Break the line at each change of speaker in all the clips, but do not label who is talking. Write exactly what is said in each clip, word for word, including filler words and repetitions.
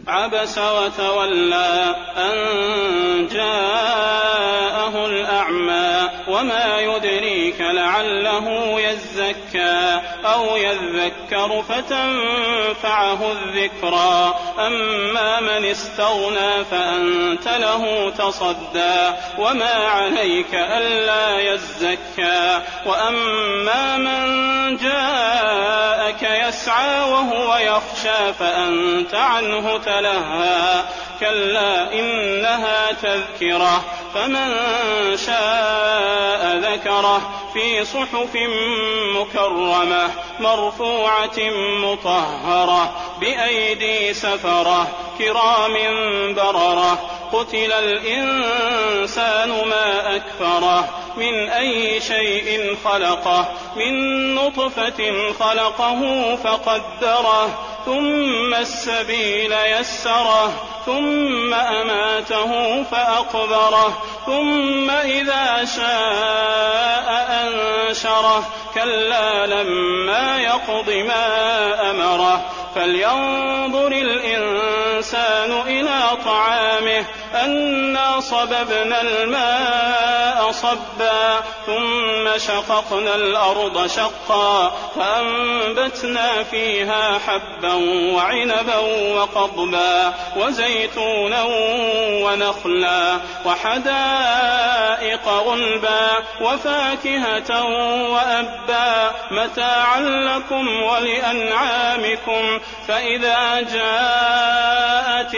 عبس وتولى أن جاءه الأعمى وما يدريك لعله يزكى أو يذكر فتنفعه الذكرى أما من استغنى فأنت له تصدى وما عليك ألا يزكى وأما من جاءك يسعى وهو يخشى فأنت عنه تلهى كلا إنها تذكرة فمن شاء ذكره في صحف مكرمة مرفوعة مطهرة بأيدي سفرة كرام بررة قتل الإنسان ما أكفره من أي شيء خلقه من نطفة خلقه فقدره ثم السبيل يسره ثم أماته فأقبره ثم إذا شاء أنشره كلا لما يقض ما أمره فلينظر الإنسان إلى طعامه أنا صببنا الماء صبا ثم شققنا الأرض شقا فأنبتنا فيها حبا وعنبا وقضبا وزيتونا ونخلا وحدائق غلبا وفاكهة وأبا متاعا لكم ولأنعامكم فإذا جاءت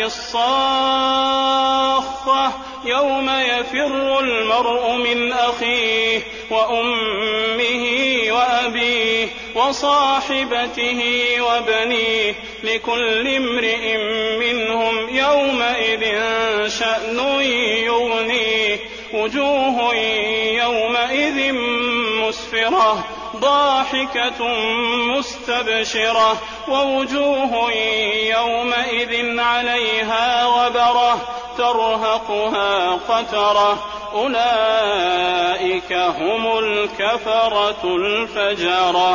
الصاخة يوم يفر المرء من أخيه وأمه وأبيه وصاحبته وبنيه لكل امرئ منهم يومئذ شأن يغنيه وجوه يومئذ مسفرة ضاحكة مستبشرة ووجوه يومئذ عليها غبرة ترهقها قترة أولئك هم الكفرة الفجرة.